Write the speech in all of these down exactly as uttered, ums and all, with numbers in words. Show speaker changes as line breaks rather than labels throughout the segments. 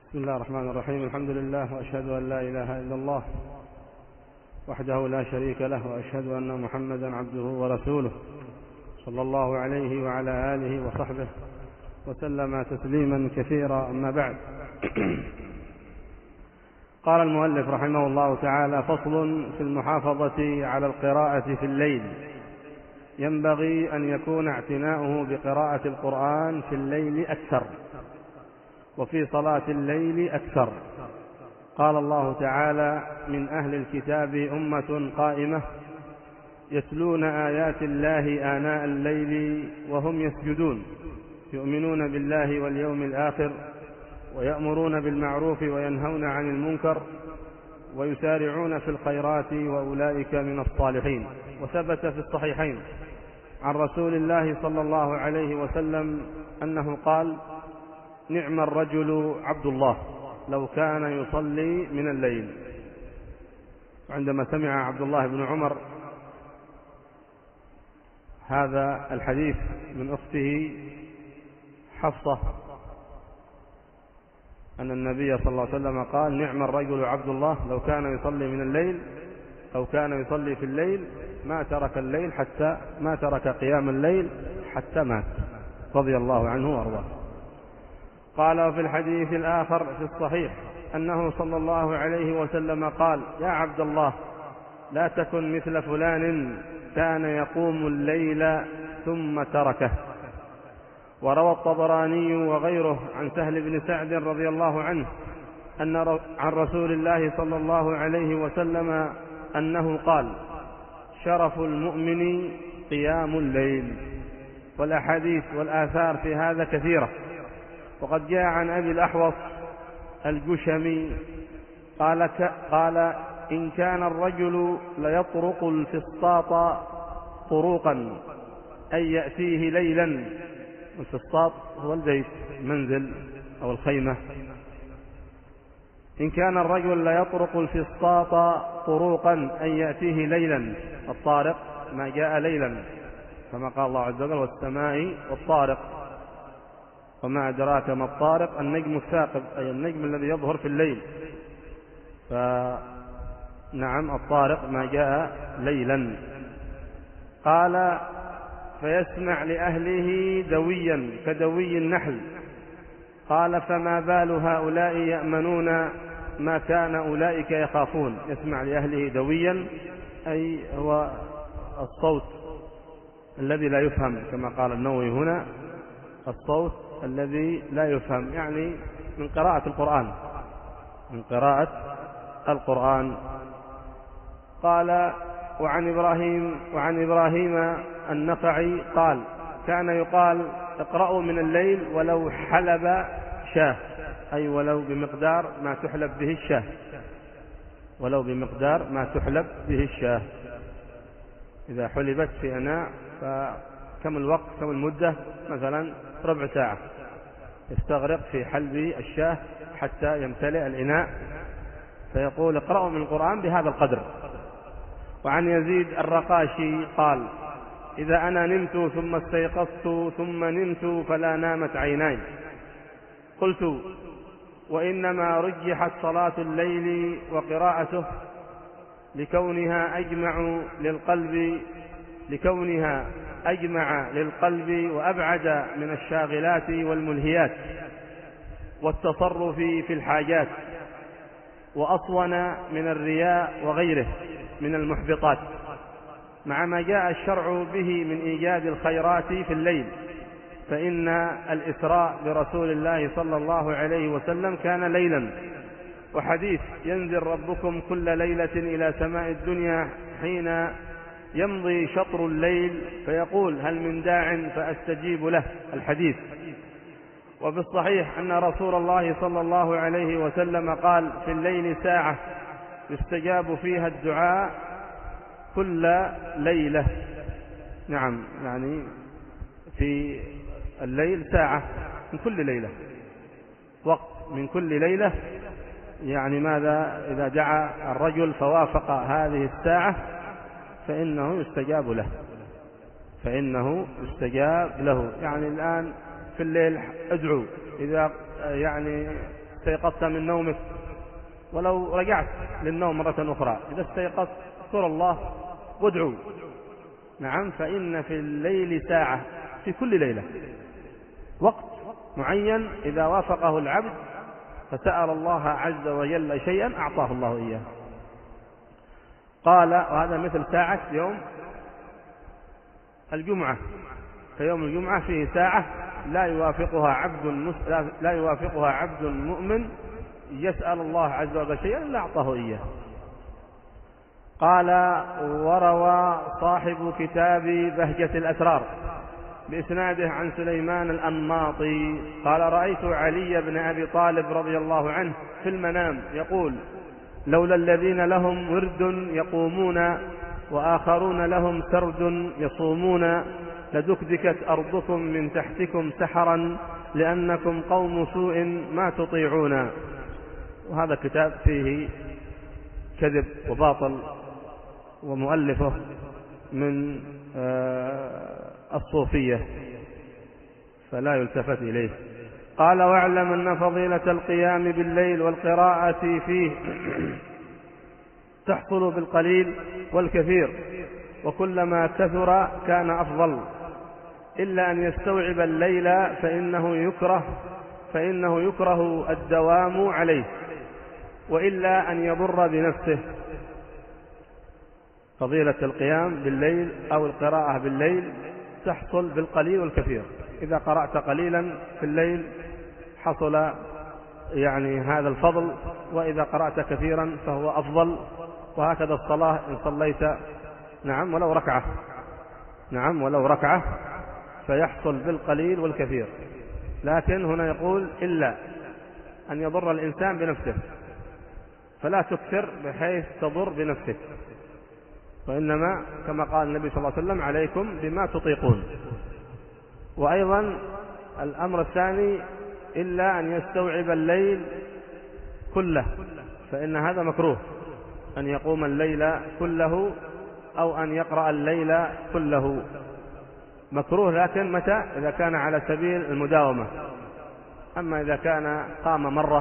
بسم الله الرحمن الرحيم. الحمد لله، وأشهد أن لا إله إلا الله وحده لا شريك له، وأشهد أن محمدا عبده ورسوله صلى الله عليه وعلى آله وصحبه وسلم تسليما كثيرا. أما بعد، قال المؤلف رحمه الله تعالى: فصل في المحافظة على القراءة في الليل. ينبغي أن يكون اعتناؤه بقراءة القرآن في الليل أكثر، وفي صلاة الليل أكثر. قال الله تعالى: من أهل الكتاب أمة قائمة يتلون آيات الله آناء الليل وهم يسجدون يؤمنون بالله واليوم الآخر ويأمرون بالمعروف وينهون عن المنكر ويسارعون في الخيرات وأولئك من الصالحين. وثبت في الصحيحين عن رسول الله صلى الله عليه وسلم أنه قال: نعم الرجل عبد الله لو كان يصلي من الليل. عندما سمع عبد الله بن عمر هذا الحديث من أخته حفصة أن النبي صلى الله عليه وسلم قال: نعم الرجل عبد الله لو كان يصلي من الليل أو كان يصلي في الليل ما ترك الليل حتى ما ترك قيام الليل حتى مات، رضي الله عنه وارضاه. قال في الحديث الآخر في الصحيح أنه صلى الله عليه وسلم قال: يا عبد الله لا تكن مثل فلان كان يقوم الليل ثم تركه. وروى الطبراني وغيره عن سهل بن سعد رضي الله عنه أن عن رسول الله صلى الله عليه وسلم أنه قال: شرف المؤمن قيام الليل. والأحاديث والآثار في هذا كثيرة. وقد جاء عن أبي الأحوص الجشمي قال, قال إن كان الرجل ليطرق الفسطاط طروقا أي يأتيه ليلا. الفسطاط هو البيت، المنزل أو الخيمة. إن كان الرجل ليطرق الفسطاط طروقا أي يأتيه ليلا. الطارق ما جاء ليلا، كما قال الله عز وجل: والسماء والطارق. وما أدراك ما الطارق؟ النجم الثاقب، أي النجم الذي يظهر في الليل. فنعم الطارق ما جاء ليلا. قال: فيسمع لأهله دويا كدوي النحل. قال: فما بال هؤلاء يأمنون ما كان أولئك يخافون. يسمع لأهله دويا أي هو الصوت الذي لا يفهم، كما قال النووي هنا: الصوت الذي لا يفهم، يعني من قراءة القرآن من قراءة القرآن. قال: وعن إبراهيم وعن إبراهيم النخعي قال: كان يقال: اقرأوا من الليل ولو حلب شاه، أي ولو بمقدار ما تحلب به الشاه، ولو بمقدار ما تحلب به الشاه. إذا حلبت في إناء فكم الوقت، كم المدة؟ مثلا ربع ساعة يستغرق في حلب الشاه حتى يمتلئ الإناء. فيقول: اقرأوا من القرآن بهذا القدر. وعن يزيد الرقاشي قال: إذا أنا نمت ثم استيقظت ثم نمت فلا نامت عيناي، قلت: وإنما رجحت صلاة الليل وقراءته لكونها أجمع للقلب لكونها أجمع للقلب وأبعد من الشاغلات والملهيات والتصرف في الحاجات، وأصون من الرياء وغيره من المحبطات، مع ما جاء الشرع به من إيجاد الخيرات في الليل. فإن الإسراء برسول الله صلى الله عليه وسلم كان ليلا. وحديث: ينزل ربكم كل ليلة إلى سماء الدنيا حين يمضي شطر الليل فيقول: هل من داع فأستجيب له. الحديث. وفي الصحيح أن رسول الله صلى الله عليه وسلم قال: في الليل ساعة يستجاب فيها الدعاء كل ليلة. نعم، يعني في الليل ساعة من كل ليلة، وقت من كل ليلة. يعني ماذا؟ إذا دعا الرجل فوافق هذه الساعة فإنه يستجاب له فإنه يستجاب له. يعني الآن في الليل ادعو، إذا يعني استيقظت من نومك، ولو رجعت للنوم مرة أخرى إذا استيقظت اذكر الله وادعو. نعم، فإن في الليل ساعة، في كل ليلة وقت معين إذا وافقه العبد فسأل الله عز وجل شيئا أعطاه الله إياه. قال وهذا مثل ساعة يوم الجمعة، فيوم الجمعة فيه ساعة لا يوافقها عبد لا يوافقها عبد مؤمن يسأل الله عز وجل شيئا إلا أعطاه إياه. قال وروى صاحب كتاب بهجة الأسرار بإسناده عن سليمان الأنماطي قال رأيت علي بن أبي طالب رضي الله عنه في المنام يقول لولا الذين لهم ورد يقومون وآخرون لهم سرد يصومون لدكدكت أرضكم من تحتكم سحرا لأنكم قوم سوء ما تطيعون. وهذا كتاب فيه كذب وباطل، ومؤلفه من الصوفية فلا يلتفت إليه. قال واعلم أن فضيلة القيام بالليل والقراءة فيه تحصل بالقليل والكثير، وكلما كثر كان أفضل، إلا أن يستوعب الليل فإنه يكره فإنه يكره الدوام عليه، وإلا أن يضر بنفسه. فضيلة القيام بالليل أو القراءة بالليل تحصل بالقليل والكثير. إذا قرأت قليلا في الليل حصل يعني هذا الفضل، وإذا قرأت كثيرا فهو أفضل. وهكذا الصلاة إن صليت نعم ولو ركعة نعم ولو ركعة فيحصل بالقليل والكثير. لكن هنا يقول إلا أن يضر الإنسان بنفسه، فلا تكثر بحيث تضر بنفسك، وإنما كما قال النبي صلى الله عليه وسلم عليكم بما تطيقون. وأيضا الأمر الثاني إلا أن يستوعب الليل كله، فإن هذا مكروه أن يقوم الليل كله أو أن يقرأ الليل كله، مكروه. لكن متى؟ إذا كان على سبيل المداومة. أما إذا كان قام مرة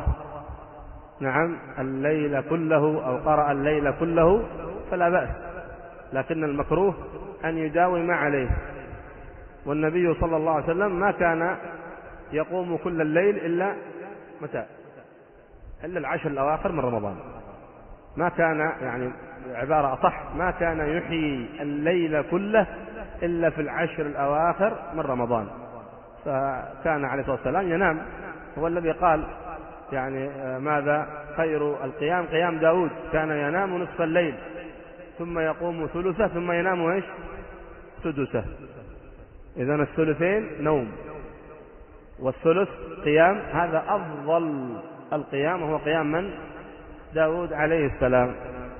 نعم الليل كله أو قرأ الليل كله فلا بأس، لكن المكروه أن يداوم عليه. والنبي صلى الله عليه وسلم ما كان يقوم كل الليل إلا متى؟ إلا العشر الأواخر من رمضان. ما كان يعني عبارة أصح ما كان يحيي الليل كله إلا في العشر الأواخر من رمضان. فكان عليه الصلاة والسلام ينام، هو الذي قال يعني ماذا خير القيام قيام داود، كان ينام نصف الليل ثم يقوم ثلثه ثم ينام ايش سدسه. إذن الثلثين نوم والثلث قيام، هذا أفضل القيام وهو قيام من؟ داود عليه السلام.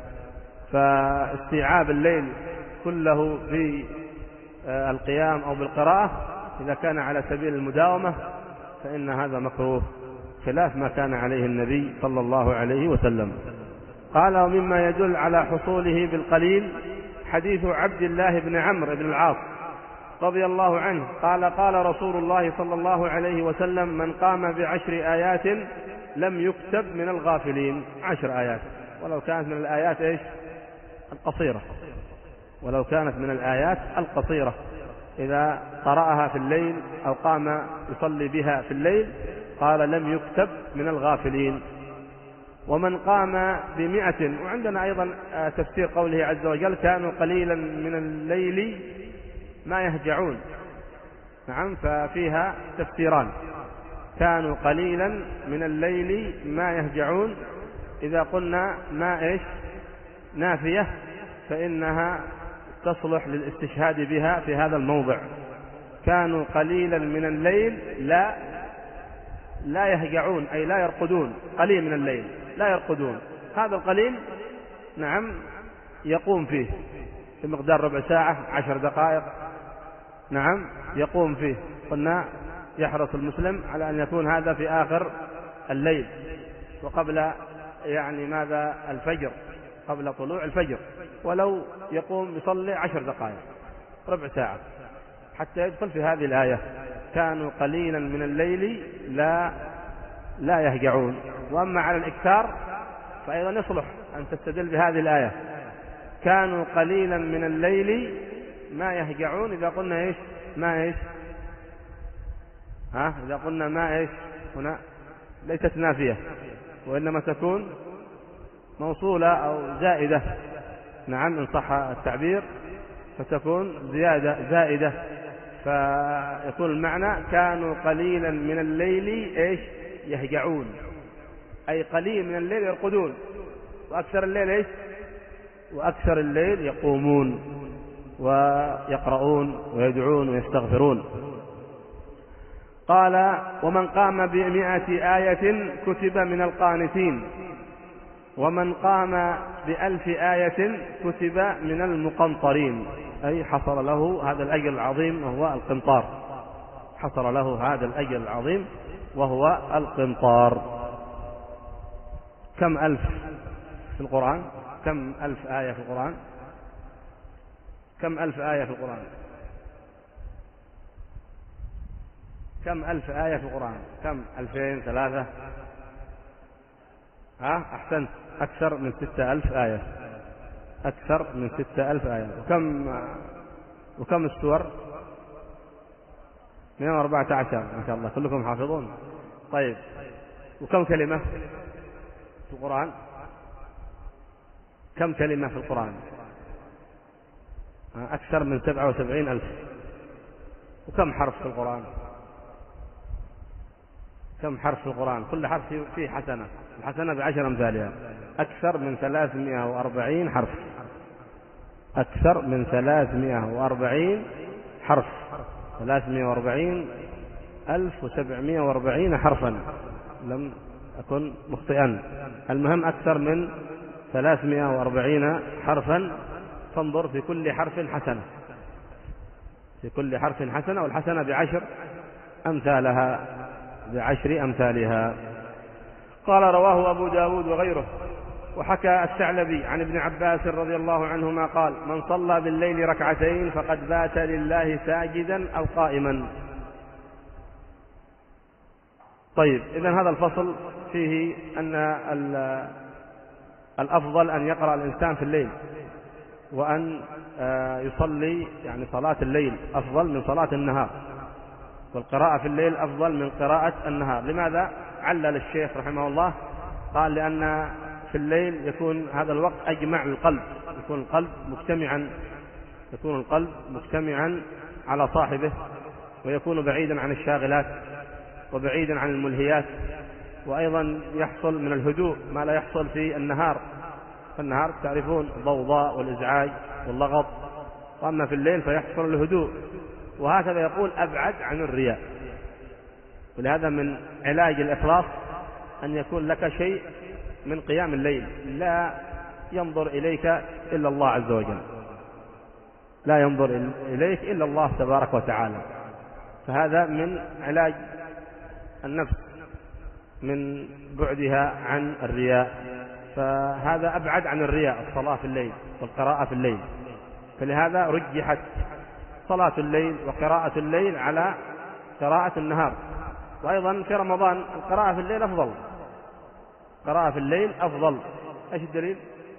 فاستيعاب الليل كله في القيام أو بالقراءة إذا كان على سبيل المداومة فإن هذا مكروه، خلاف ما كان عليه النبي صلى الله عليه وسلم. قال ومما يدل على حصوله بالقليل حديث عبد الله بن عمرو بن العاص رضي الله عنه قال قال رسول الله صلى الله عليه وسلم من قام بعشر آيات لم يكتب من الغافلين. عشر آيات، ولو كانت من الآيات إيش القصيرة ولو كانت من الآيات القصيرة إذا قرأها في الليل أو قام يصلي بها في الليل قال لم يكتب من الغافلين. ومن قام بمئة، وعندنا أيضا تفسير قوله عز وجل كانوا قليلا من الليل ما يهجعون. نعم، ففيها تفسيران، كانوا قليلا من الليل ما يهجعون. إذا قلنا ما إيش نافية فإنها تصلح للاستشهاد بها في هذا الموضع. كانوا قليلا من الليل لا لا يهجعون أي لا يرقدون، قليل من الليل لا يرقدون. هذا القليل نعم يقوم فيه بمقدار ربع ساعة عشر دقائق نعم يقوم فيه. قلنا يحرص المسلم على أن يكون هذا في آخر الليل وقبل يعني ماذا الفجر، قبل طلوع الفجر، ولو يقوم يصلي عشر دقائق ربع ساعة حتى يدخل في هذه الآية كانوا قليلا من الليل لا لا يهجعون. وأما على الإكثار فأيضا يصلح أن تستدل بهذه الآية، كانوا قليلا من الليل ما يهجعون. إذا قلنا إيش ما إيش ها إذا قلنا ما إيش هنا ليست نافية وإنما تكون موصولة أو زائدة، نعم إن صح التعبير، فتكون زيادة زائدة، فيكون المعنى كانوا قليلا من الليل إيش يهجعون، أي قليل من الليل يرقدون، وأكثر الليل إيش وأكثر الليل يقومون ويقرؤون ويدعون ويستغفرون. قال ومن قام بمئة آية كتب من القانتين، ومن قام بألف آية كتب من المقنطرين، أي حصل له هذا الأجر العظيم وهو القنطار، حصل له هذا الأجر العظيم وهو القنطار. كم ألف في القرآن؟ كم ألف آية في القرآن؟ كم ألف آية في القرآن؟ كم ألف آية في القرآن؟ كم ألفين ثلاثة؟ ها أحسنت، أكثر من ستة ألف آية، أكثر من ستة ألف آية. وكم وكم السور؟ مئة وأربعة عشر، ما شاء الله كلكم حافظون. طيب وكم كلمة في القرآن؟ كم كلمة في القرآن؟ أكثر من سبعة وسبعين ألف. وكم حرف في القرآن؟ كم حرف في القرآن؟ كل حرف فيه حسنة، الحسنة بعشر أمثالها. أكثر من ثلاثمائة وأربعين حرف، أكثر من ثلاثمائة وأربعين حرف، ثلاثمائة وأربعين ألف وسبعمائة وأربعين حرفا، لم أكن مخطئا، المهم أكثر من ثلاثمائة وأربعين حرفا. فانظر في كل حرف حسنة، في كل حرف حسنة، والحسنة بعشر أمثالها، بعشر أمثالها. قال رواه أبو داود وغيره. وحكى الثعلبي عن ابن عباس رضي الله عنهما قال من صلى بالليل ركعتين فقد بات لله ساجدا أو قائما. طيب إذن هذا الفصل فيه أن الأفضل أن يقرأ الإنسان في الليل، وأن يصلي يعني صلاة الليل أفضل من صلاة النهار، والقراءة في الليل أفضل من قراءة النهار. لماذا؟ علل الشيخ رحمه الله، قال لأن في الليل يكون هذا الوقت أجمع للقلب، يكون القلب مجتمعا، يكون القلب مجتمعا على صاحبه، ويكون بعيدا عن الشاغلات وبعيدا عن الملهيات، وأيضا يحصل من الهدوء ما لا يحصل في النهار. في النهار تعرفون الضوضاء والإزعاج واللغط، وأما في الليل فيحصل الهدوء. وهكذا يقول أبعد عن الرياء. ولهذا من علاج الإخلاص أن يكون لك شيء من قيام الليل لا ينظر إليك إلا الله عز وجل، لا ينظر إليك إلا الله تبارك وتعالى. فهذا من علاج النفس من بعدها عن الرياء، فهذا أبعد عن الرياء الصلاة في الليل والقراءة في الليل. فلهذا رجحت صلاة الليل وقراءة الليل على قراءة النهار. وأيضا في رمضان القراءة في الليل أفضل، قراءة في الليل أفضل. إيش الدليل؟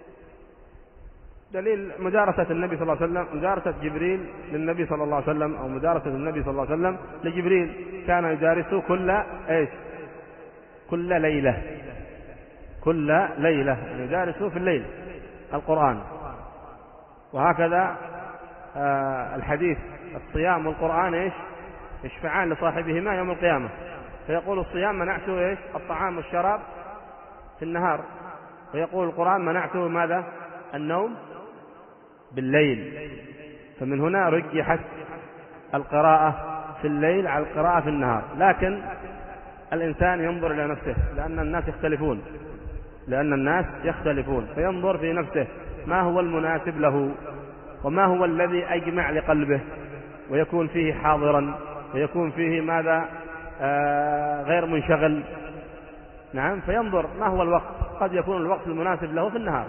دليل مدارسة النبي صلى الله عليه وسلم، مدارسة جبريل للنبي صلى الله عليه وسلم، أو مدارسة النبي صلى الله عليه وسلم لجبريل، كان يدارسه كل إيش كل ليلة، كل ليلة يدارسه في الليل القرآن. وهكذا آه الحديث الصيام والقرآن إيش يشفعان لصاحبهما يوم القيامة. فيقول الصيام منعته إيش الطعام والشراب في النهار، ويقول القرآن منعته ماذا النوم بالليل. فمن هنا رجحت القراءة في الليل على القراءة في النهار. لكن الإنسان ينظر إلى نفسه، لأن الناس يختلفون، لأن الناس يختلفون فينظر في نفسه ما هو المناسب له، وما هو الذي أجمع لقلبه، ويكون فيه حاضرا، ويكون فيه ماذا آه غير منشغل. نعم، فينظر ما هو الوقت. قد يكون الوقت المناسب له في النهار،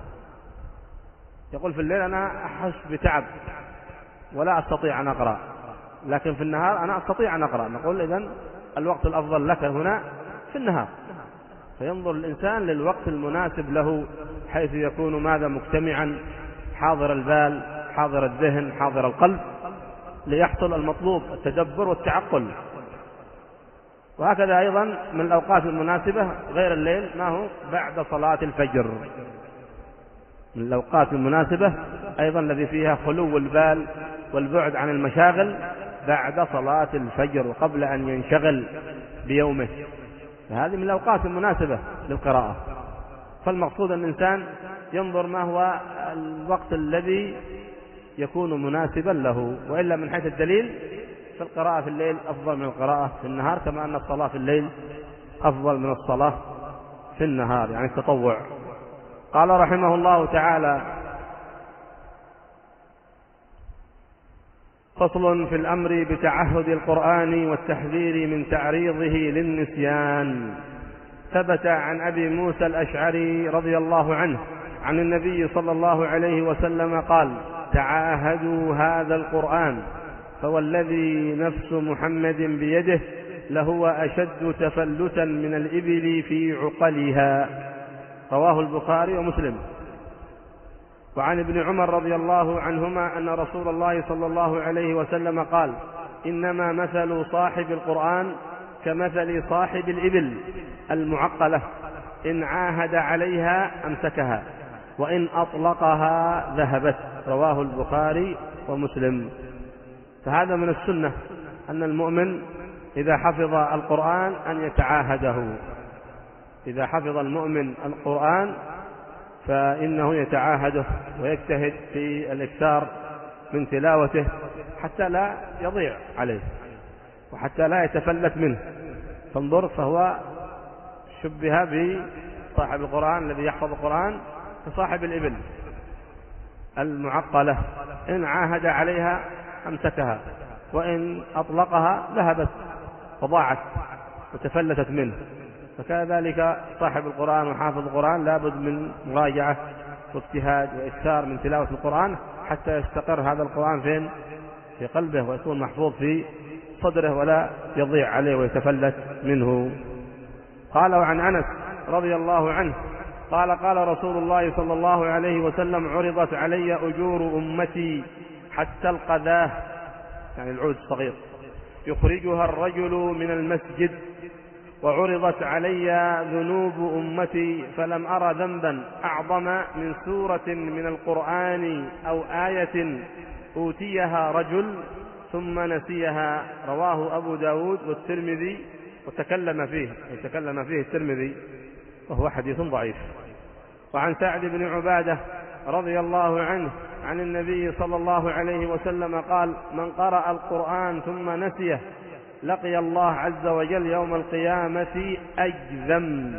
يقول في الليل أنا أحس بتعب ولا أستطيع أن أقرأ، لكن في النهار أنا أستطيع أن أقرأ. نقول إذن الوقت الأفضل لك هنا في النهار، فينظر الإنسان للوقت المناسب له حيث يكون ماذا مجتمعا، حاضر البال، حاضر الذهن، حاضر القلب، ليحصل المطلوب التدبر والتعقل. وهكذا أيضا من الأوقات المناسبة غير الليل ما هو بعد صلاة الفجر، من الأوقات المناسبة أيضا الذي فيها خلو البال والبعد عن المشاغل بعد صلاة الفجر وقبل أن ينشغل بيومه، فهذه من الأوقات المناسبة للقراءة. فالمقصود أن الإنسان ينظر ما هو الوقت الذي يكون مناسبا له، وإلا من حيث الدليل فالقراءة في الليل أفضل من القراءة في النهار، كما أن الصلاة في الليل أفضل من الصلاة في النهار، يعني التطوع. قال رحمه الله تعالى: فصل في الأمر بتعهد القرآن والتحذير من تعريضه للنسيان. ثبت عن أبي موسى الأشعري رضي الله عنه عن النبي صلى الله عليه وسلم قال: تعاهدوا هذا القرآن فوالذي نفس محمد بيده لهو أشد تفلتا من الإبل في عقلها. رواه البخاري ومسلم. وعن ابن عمر رضي الله عنهما أن رسول الله صلى الله عليه وسلم قال: إنما مثل صاحب القرآن كمثل صاحب الإبل المعقلة، إن عاهد عليها أمسكها وإن أطلقها ذهبت. رواه البخاري ومسلم. فهذا من السنة أن المؤمن إذا حفظ القرآن أن يتعاهده، إذا حفظ المؤمن القرآن فإنه يتعاهده ويجتهد في الإكثار من تلاوته حتى لا يضيع عليه وحتى لا يتفلت منه. فانظر، فهو شبه بصاحب القرآن الذي يحفظ القرآن كصاحب الإبل المعقلة، إن عاهد عليها أمسكها وإن أطلقها ذهبت وضاعت وتفلتت منه. فكذلك صاحب القرآن وحافظ القرآن لابد من مراجعة واجتهاد وإكثار من تلاوة القرآن حتى يستقر هذا القرآن فين؟ في قلبه ويكون محفوظ في صدره ولا يضيع عليه ويتفلت منه. قال: وعن أنس رضي الله عنه قال: قال رسول الله صلى الله عليه وسلم: عرضت علي أجور أمتي حتى القذاة، يعني العود الصغير، يخرجها الرجل من المسجد، وعرضت علي ذنوب أمتي فلم أرى ذنبا أعظم من سورة من القرآن أو آية أوتيها رجل ثم نسيها. رواه أبو داود والترمذي وتكلم فيه يتكلم فيه الترمذي وهو حديث ضعيف. وعن سعد بن عبادة رضي الله عنه عن النبي صلى الله عليه وسلم قال: من قرأ القرآن ثم نسيه لقي الله عز وجل يوم القيامة أجذم.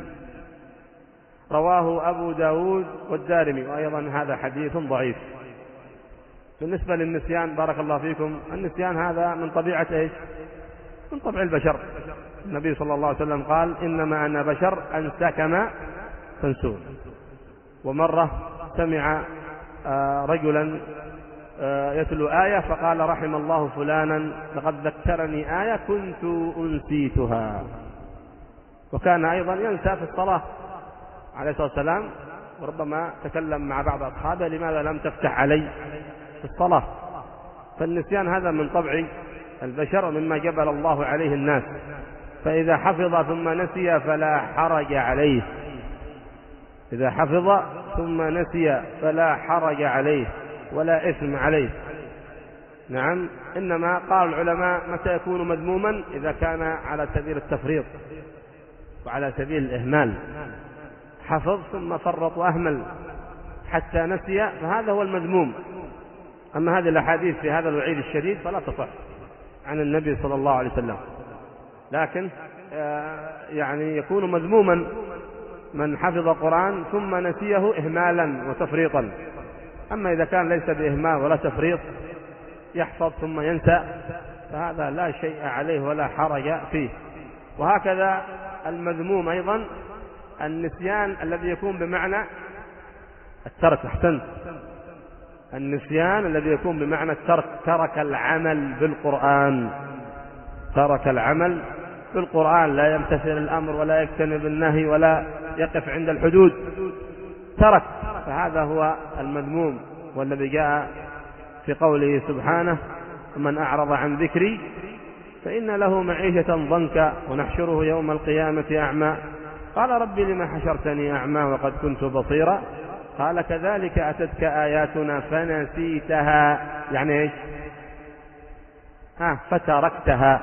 رواه أبو داود والدارمي، وأيضا هذا حديث ضعيف. بالنسبة للنسيان بارك الله فيكم، النسيان هذا من طبيعة إيش؟ من طبع البشر. النبي صلى الله عليه وسلم قال: إنما أنا بشر أنسى كما تنسون. ومرة سمع رجلا يتلو آية فقال: رحم الله فلانا لقد ذكرني آية كنت أنسيتها. وكان أيضا ينسى في الصلاة عليه الصلاة والسلام، وربما تكلم مع بعض أصحابه: لماذا لم تفتح علي في الصلاة؟ فالنسيان هذا من طبع البشر مما جبل الله عليه الناس، فإذا حفظ ثم نسي فلا حرج عليه، إذا حفظ ثم نسي فلا حرج عليه ولا إثم عليه. نعم، إنما قال العلماء متى يكون مذموما؟ إذا كان على سبيل التفريط وعلى سبيل الإهمال، حفظ ثم فرط وأهمل حتى نسي، فهذا هو المذموم. أما هذه الأحاديث في هذا الوعيد الشديد فلا تصح عن النبي صلى الله عليه وسلم، لكن يعني يكون مذموما من حفظ القرآن ثم نسيه إهمالا وتفريطا. أما إذا كان ليس بإهمال ولا تفريط، يحفظ ثم ينسى، فهذا لا شيء عليه ولا حرج فيه. وهكذا المذموم أيضا النسيان الذي يكون بمعنى الترك. أحسنت، النسيان الذي يكون بمعنى الترك، ترك العمل بالقرآن، ترك العمل في القرآن لا يمتثل الأمر ولا يجتنب النهي ولا يقف عند الحدود، ترك، فهذا هو المذموم، والذي جاء في قوله سبحانه: ومن أعرض عن ذكري فإن له معيشة ضنكا ونحشره يوم القيامة أعمى قال رب لما حشرتني أعمى وقد كنت بصيرا قال كذلك أتتك آياتنا فنسيتها، يعني إيش؟ آه فتركتها.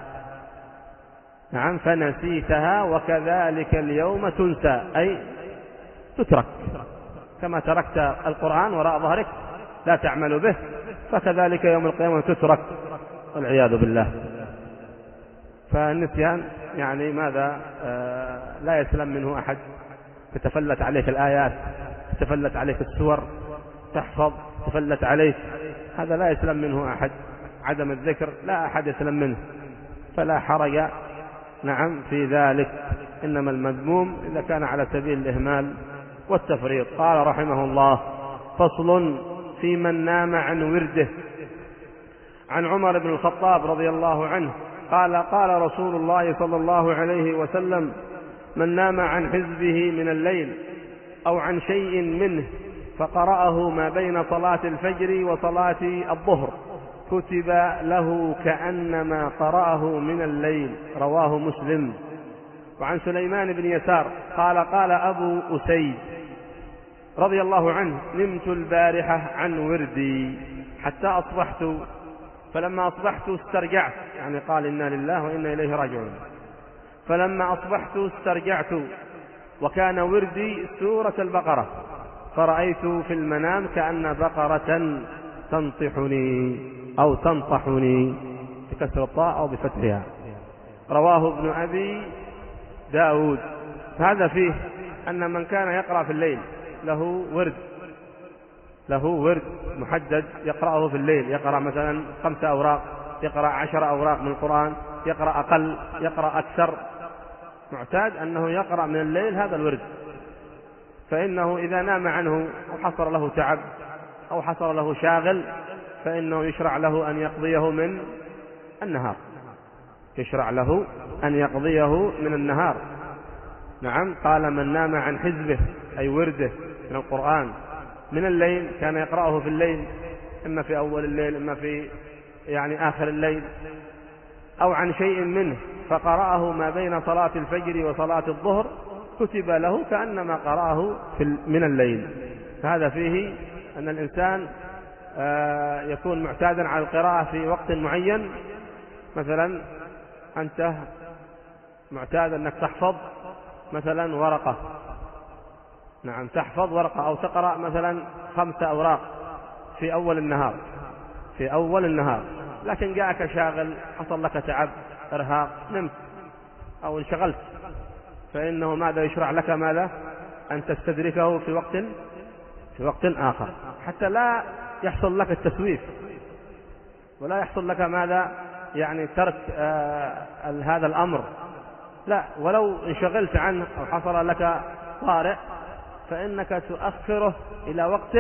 نعم، فنسيتها وكذلك اليوم تنسى، أي تترك، كما تركت القرآن وراء ظهرك لا تعمل به، فكذلك يوم القيامة تترك والعياذ بالله. فالنسيان يعني ماذا؟ آه لا يسلم منه أحد، تتفلت عليك الآيات، تتفلت عليك السور، تحفظ، تفلت عليك، هذا لا يسلم منه أحد. عدم الذكر لا أحد يسلم منه، فلا حرج نعم في ذلك، إنما المذموم إذا كان على سبيل الإهمال والتفريط. قال رحمه الله: فصل في من نام عن ورده. عن عمر بن الخطاب رضي الله عنه قال: قال رسول الله صلى الله عليه وسلم: من نام عن حزبه من الليل أو عن شيء منه فقرأه ما بين صلاة الفجر وصلاة الظهر كتب له كأنما قرأه من الليل. رواه مسلم. وعن سليمان بن يسار قال: قال أبو أسيد رضي الله عنه: نمت البارحة عن وردي حتى أصبحت، فلما أصبحت استرجعت، يعني قال إنا لله وإنا إليه راجعون، فلما أصبحت استرجعت وكان وردي سورة البقرة، فرأيت في المنام كأن بقرة تنطحني أو تنطحني بكسر الطاء أو بفتحها. رواه ابن أبي داود. هذا فيه أن من كان يقرأ في الليل له ورد، له ورد محدد يقرأه في الليل، يقرأ مثلا خمسة أوراق، يقرأ عشر أوراق من القرآن، يقرأ أقل، يقرأ أكثر، معتاد أنه يقرأ من الليل هذا الورد، فإنه إذا نام عنه أو حصل له تعب أو حصل له شاغل فإنه يشرع له أن يقضيه من النهار، يشرع له أن يقضيه من النهار. نعم، قال: من نام عن حزبه أي ورده من القرآن من الليل، كان يقرأه في الليل، إما في أول الليل إما في يعني آخر الليل، أو عن شيء منه فقرأه ما بين صلاة الفجر وصلاة الظهر كتب له كأنما قرأه في من الليل. فهذا فيه أن الإنسان يكون معتادا على القراءة في وقت معين. مثلا أنت معتاد أنك تحفظ مثلا ورقة، نعم تحفظ ورقة أو تقرأ مثلا خمسة أوراق في أول النهار، في أول النهار، لكن جاءك شاغل، حصل لك تعب، إرهاق، نمت أو انشغلت، فإنه ماذا يشرع لك؟ ماذا؟ أن تستدركه في وقت في وقت آخر، حتى لا يحصل لك التسويف ولا يحصل لك ماذا يعني ترك آه هذا الأمر، لا، ولو انشغلت عنه أو حصل لك طارئ فإنك تؤخره إلى وقت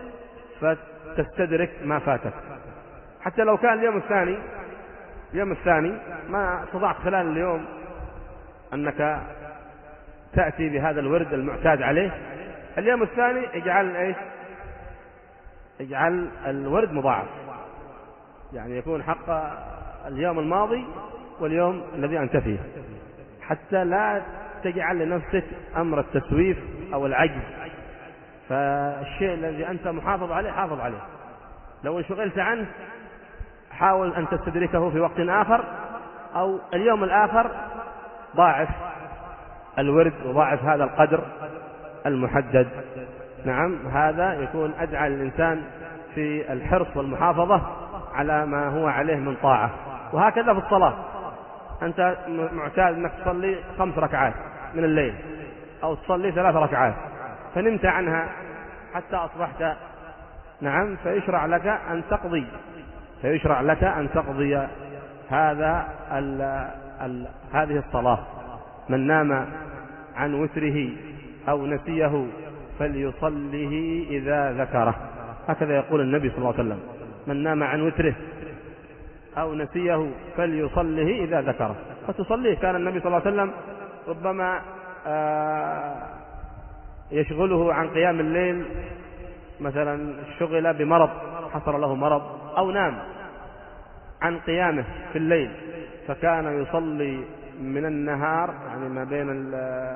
فتستدرك ما فاتك، حتى لو كان اليوم الثاني اليوم الثاني ما استطعت خلال اليوم أنك تأتي بهذا الورد المعتاد عليه، اليوم الثاني اجعل ايش؟ اجعل الورد مضاعف، يعني يكون حق اليوم الماضي واليوم الذي أنت فيه، حتى لا تجعل لنفسك أمر التسويف أو العجز. فالشيء الذي أنت محافظ عليه حافظ عليه، لو انشغلت عنه حاول أن تستدركه في وقت آخر، أو اليوم الآخر ضاعف الورد وضاعف هذا القدر المحدد. نعم، هذا يكون أدعى الإنسان في الحرص والمحافظة على ما هو عليه من طاعة. وهكذا في الصلاة، أنت معتاد أنك تصلي خمس ركعات من الليل أو تصلي ثلاث ركعات فنمت عنها حتى أصبحت، نعم، فيشرع لك أن تقضي فيشرع لك أن تقضي هذا ال ال هذه الصلاة. من نام عن وتره أو نسيه فليصله إذا ذكره، هكذا يقول النبي صلى الله عليه وسلم: من نام عن وتره أو نسيه فليصله إذا ذكره. فتصليه. كان النبي صلى الله عليه وسلم ربما يشغله عن قيام الليل، مثلا شغل بمرض، حصل له مرض أو نام عن قيامه في الليل، فكان يصلي من النهار، يعني ما بين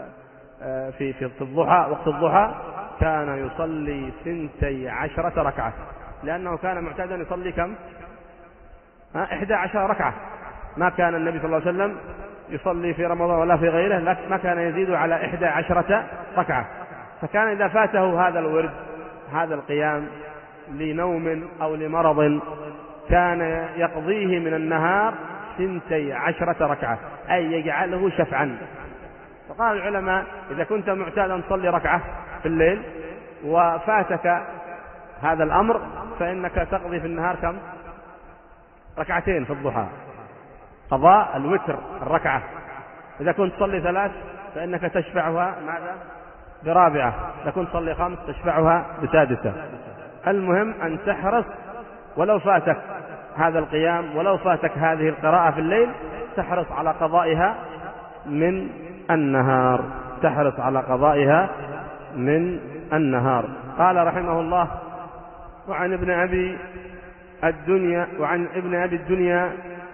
في في الضحى، وقت الضحى كان يصلي ثنتي عشرة ركعة، لأنه كان معتادا يصلي كم؟ إحدى عشر ركعة. ما كان النبي صلى الله عليه وسلم يصلي في رمضان ولا في غيره، لكن ما كان يزيد على إحدى عشرة ركعة. فكان إذا فاته هذا الورد، هذا القيام لنوم أو لمرض، كان يقضيه من النهار ثنتي عشرة ركعة، أي يجعله شفعا. فقال العلماء إذا كنت معتادا تصلي ركعة في الليل وفاتك هذا الأمر، فإنك تقضي في النهار كم؟ ركعتين في الضحى، قضاء الوتر الركعة. إذا كنت تصلي ثلاث فإنك تشفعها ماذا؟ برابعة. إذا كنت تصلي خمس تشفعها بسادسة. المهم أن تحرص، ولو فاتك هذا القيام، ولو فاتك هذه القراءة في الليل، تحرص على قضائها من النهار، تحرص على قضائها من النهار. قال رحمه الله: وعن ابن أبي الدنيا وعن ابن أبي الدنيا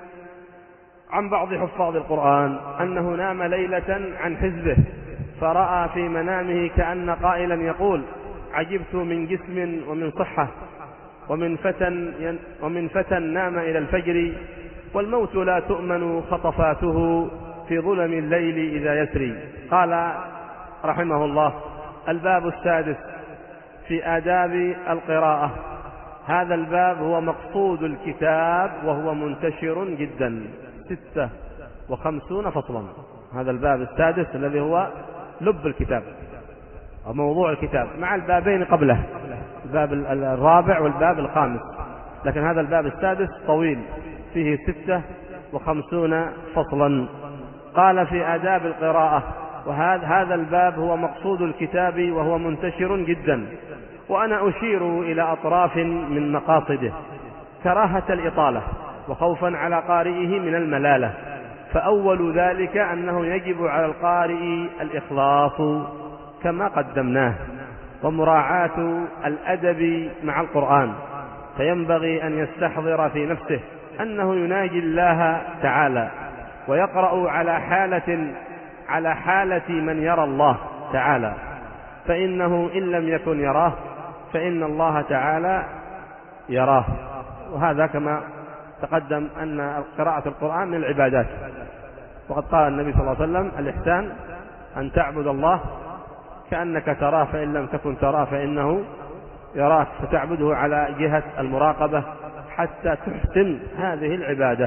عن بعض حفاظ القرآن أنه نام ليلة عن حزبه، فرأى في منامه كأن قائلا يقول: عجبت من جسم ومن صحة، ومن فتى ومن فتى نام إلى الفجر، والموت لا تؤمن خطفاته في ظلم الليل إذا يسري. قال رحمه الله: الباب السادس في آداب القراءة. هذا الباب هو مقصود الكتاب، وهو منتشر جدا، ستة وخمسون فصلا. هذا الباب السادس الذي هو لب الكتاب أو موضوع الكتاب، مع البابين قبله، الباب الرابع والباب الخامس، لكن هذا الباب السادس طويل، فيه ستة وخمسون فصلا. قال: في آداب القراءة. وهذا هذا الباب هو مقصود الكتاب، وهو منتشر جدا، وأنا أشير إلى أطراف من مقاصده: كراهة الإطالة، وخوفا على قارئه من الملالة. فأول ذلك أنه يجب على القارئ الإخلاص كما قدمناه، ومراعاة الأدب مع القرآن، فينبغي أن يستحضر في نفسه أنه يناجي الله تعالى، ويقرأ على حالة على حالة من يرى الله تعالى، فإنه إن لم يكن يراه فإن الله تعالى يراه. وهذا كما تقدم أن قراءة القرآن من العبادات، وقد قال النبي صلى الله عليه وسلم: الإحسان أن تعبد الله كأنك تراه، فإن لم تكن تراه فإنه يراك، فتعبده على جهة المراقبة حتى تحسن هذه العبادة.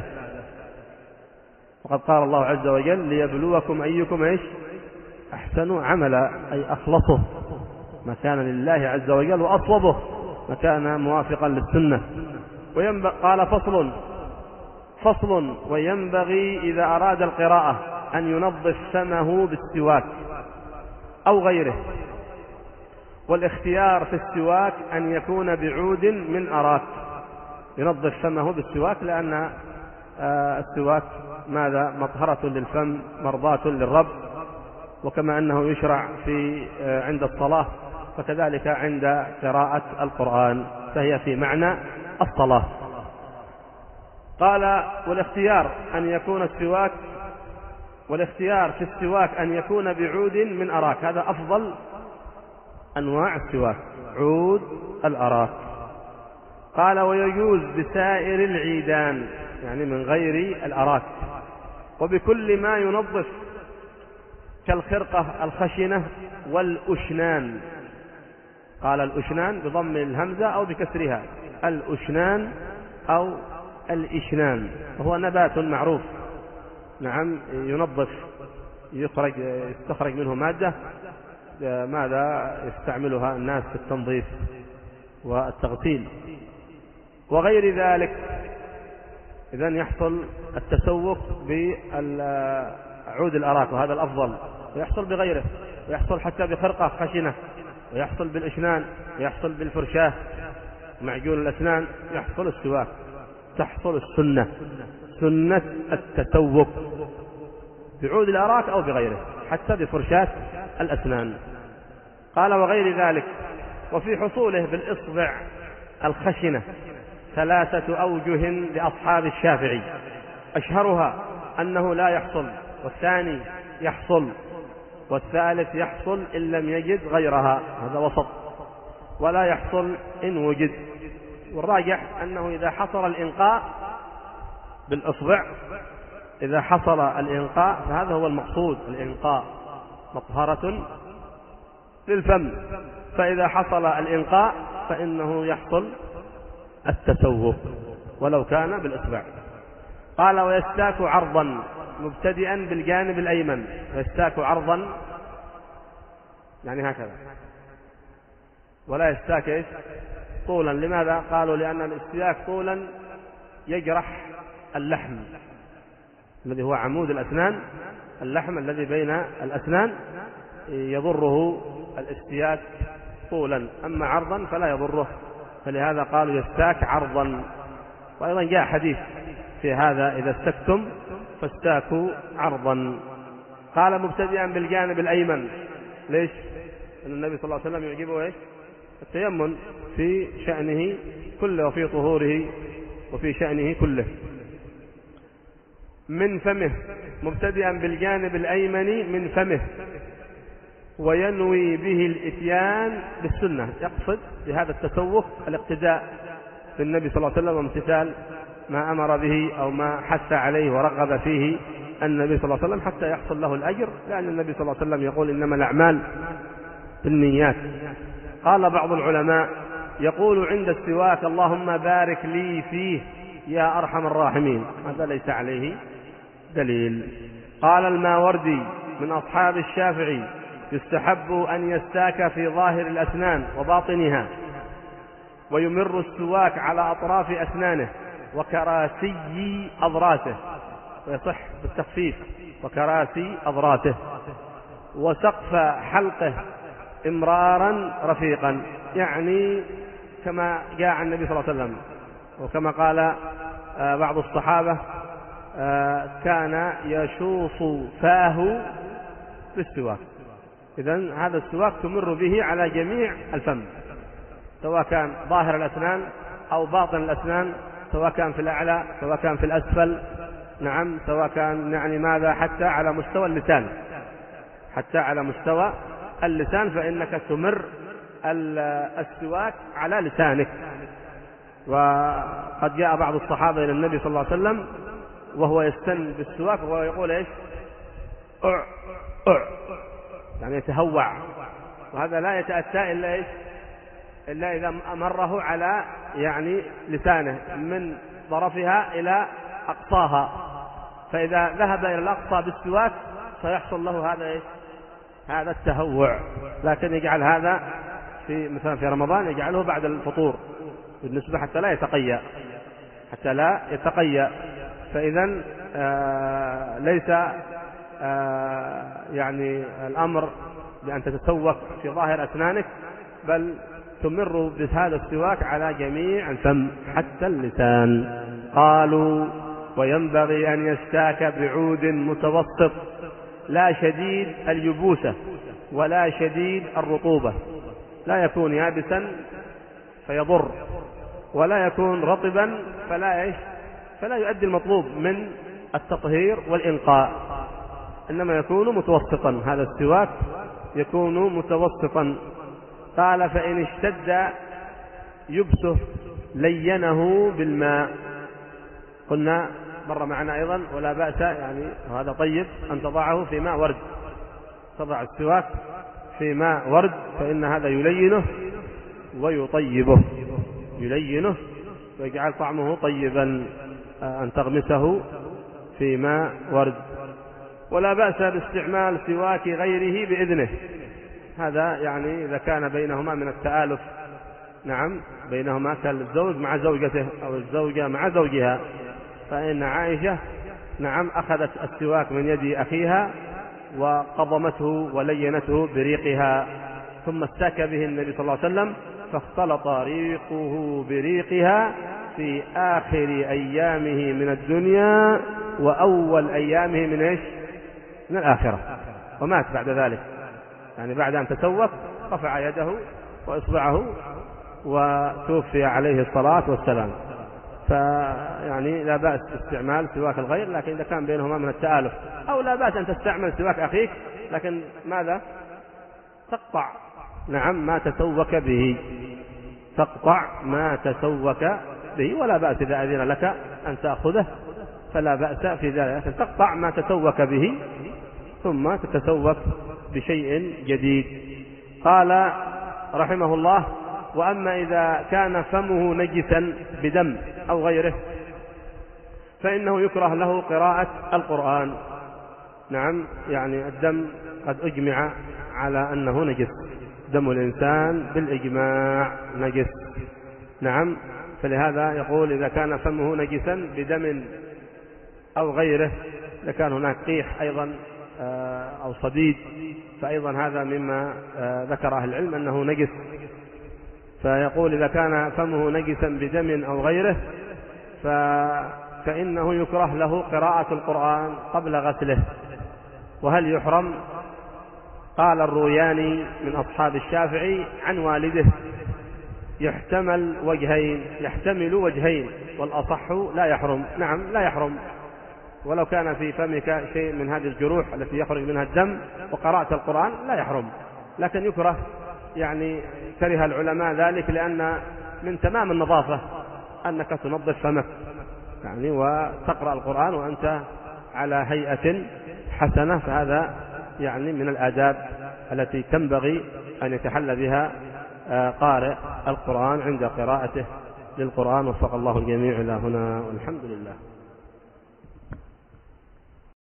وقد قال الله عز وجل: ليبلوكم أيكم إيش أحسن عملا، أي أخلصه ما كان لله عز وجل، وأصوبه ما كان موافقا للسنة. قال: فصل فصل وينبغي إذا أراد القراءة أن ينظف فمه بالسواك أو غيره، والاختيار في السواك أن يكون بعود من أراك. ينظف فمه بالسواك، لأن السواك ماذا؟ مطهرة للفم، مرضاة للرب، وكما أنه يشرع في عند الصلاة فكذلك عند قراءة القرآن، فهي في معنى الصلاة. قال: والاختيار أن يكون السواك والاختيار في السواك أن يكون بعود من أراك، هذا أفضل أنواع السواك، عود الأراك. قال: ويجوز بسائر العيدان، يعني من غير الأراك، وبكل ما ينظف كالخرقة الخشنة والأشنان. قال: الأشنان بضم الهمزة أو بكسرها، الأشنان أو الإشنان، وهو نبات معروف، نعم، ينظف، يخرج يستخرج منه مادة ماذا يستعملها الناس في التنظيف والتغسيل وغير ذلك. إذن يحصل التسوق بعود الأراك، وهذا الأفضل، ويحصل بغيره، ويحصل حتى بخرقة خشنة، ويحصل بالإشنان، ويحصل بالفرشاة معجون الأسنان، يحصل السواك، تحصل السنة، سنة التسوق. بعود الأراك أو بغيره، حتى بفرشاة الأسنان. قال وغير ذلك. وفي حصوله بالإصبع الخشنة ثلاثة أوجه لأصحاب الشافعي، أشهرها أنه لا يحصل، والثاني يحصل، والثالث يحصل إن لم يجد غيرها، هذا وسط، ولا يحصل إن وجد. والراجح أنه إذا حصل الإنقاء بالإصبع، إذا حصل الإنقاء فهذا هو المقصود، الإنقاء مطهرة للفم، فإذا حصل الإنقاء فإنه يحصل التسوق ولو كان بالإصبع. قال ويستاك عرضا مبتدئا بالجانب الأيمن، ويستاك عرضا يعني هكذا، ولا يستاك إيش طولا. لماذا؟ قالوا لأن الاستياك طولا يجرح اللحم الذي هو عمود الأسنان، اللحم الذي بين الأسنان يضره الاستياك طولا، أما عرضا فلا يضره، فلهذا قالوا يستاك عرضا. وأيضا جاء حديث في هذا إذا استكتم فاستاكوا عرضا. قال مبتدئا بالجانب الأيمن، ليش؟ أن النبي صلى الله عليه وسلم يعجبه إيش؟ التيمم في شأنه كله وفي طهوره وفي شأنه كله. من فمه، مبتدئا بالجانب الأيمن من فمه، وينوي به الإتيان بالسنة، يقصد بهذا التسوق الاقتداء بالنبي صلى الله عليه وسلم وامتثال ما أمر به أو ما حث عليه ورغب فيه النبي صلى الله عليه وسلم حتى يحصل له الأجر، لأن النبي صلى الله عليه وسلم يقول إنما الأعمال بالنيات. قال بعض العلماء يقول عند السواك اللهم بارك لي فيه يا أرحم الراحمين، هذا ليس عليه دليل. قال الماوردي من أصحاب الشافعي يستحب أن يستاك في ظاهر الأسنان وباطنها، ويمر السواك على أطراف أسنانه وكراسي أضراسه، ويصح بالتخفيف وكراسي أضراسه، وسقف حلقه إمرارا رفيقا، يعني كما جاء عن النبي صلى الله عليه وسلم، وكما قال بعض الصحابة كان يشوص فاه بالسواك. إذن هذا السواك تمر به على جميع الفم، سواء كان ظاهر الأسنان أو باطن الأسنان، سواء كان في الأعلى سواء كان في الأسفل، نعم، سواء كان يعني ماذا حتى على مستوى اللسان، حتى على مستوى اللسان فإنك تمر السواك على لسانك. وقد جاء بعض الصحابة إلى النبي صلى الله عليه وسلم وهو يستن بالسواك وهو يقول إيش؟ أع أع، يعني يتهوع، وهذا لا يتأتى إلا إيش؟ إلا إذا أمره على يعني لسانه من طرفها إلى أقصاها، فإذا ذهب إلى الأقصى بالسواك سيحصل له هذا إيش؟ هذا التهوع. لكن يجعل هذا في مثلا في رمضان يجعله بعد الفطور بالنسبة حتى لا يتقيأ، حتى لا يتقيأ. فإذا آه ليس آه يعني الأمر بأن تتسوق في ظاهر أسنانك، بل تمر بهذا السواك على جميع الفم حتى اللسان. قالوا وينبغي أن يستاك بعود متوسط لا شديد اليبوسة ولا شديد الرطوبة، لا يكون يابسا فيضر، ولا يكون رطبا فلا إيش؟ فلا يؤدي المطلوب من التطهير والإنقاء، إنما يكون متوسطا، هذا السواك يكون متوسطا. قال فإن اشتد يبسه لينه بالماء، قلنا مر معنا أيضا ولا بأس، يعني هذا طيب أن تضعه في ماء ورد، تضع السواك في ماء ورد فإن هذا يلينه ويطيبه، يلينه ويجعل طعمه طيبا، أن تغمسه في ماء ورد. ولا بأس باستعمال سواك غيره بإذنه، هذا يعني إذا كان بينهما من التآلف، نعم، بينهما كالزوج مع زوجته أو الزوجة مع زوجها، فإن عائشة نعم أخذت السواك من يد أخيها وقضمته ولينته بريقها، ثم استاك به النبي صلى الله عليه وسلم فاختلط ريقه بريقها في آخر أيامه من الدنيا وأول أيامه من إيش؟ من الآخرة، ومات بعد ذلك، يعني بعد أن تسوق رفع يده وإصبعه وتوفي عليه الصلاة والسلام. فيعني لا بأس استعمال سواك الغير، لكن إذا كان بينهما من التآلف، أو لا بأس أن تستعمل سواك أخيك، لكن ماذا؟ تقطع نعم ما تسوك به، تقطع ما تسوك به، ولا بأس إذا أذن لك أن تأخذه فلا بأس في ذلك، لكن تقطع ما تسوك به ثم تتسوك بشيء جديد. قال رحمه الله: وأما إذا كان فمه نجسا بدم أو غيره فإنه يكره له قراءة القرآن. نعم، يعني الدم قد أجمع على أنه نجس، دم الإنسان بالإجماع نجس. نعم، فلهذا يقول: إذا كان فمه نجسا بدم أو غيره، إذا كان هناك قيح أيضا أو صديد، فأيضا هذا مما ذكر أهل العلم أنه نجس. فيقول: إذا كان فمه نجسا بدم أو غيره فإنه يكره له قراءة القرآن قبل غسله. وهل يحرم؟ قال الروياني من أصحاب الشافعي عن والده: يحتمل وجهين، يحتمل وجهين، والأصح لا يحرم. نعم، لا يحرم، ولو كان في فمك شيء من هذه الجروح التي يخرج منها الدم وقرأت القرآن لا يحرم، لكن يكره، يعني كره العلماء ذلك، لأن من تمام النظافة أنك تنظف فمك، يعني وتقرأ القرآن وأنت على هيئة حسنة، فهذا يعني من الآداب التي تنبغي أن يتحلى بها قارئ القرآن عند قراءته للقرآن. وفق الله الجميع إلى هنا، والحمد لله.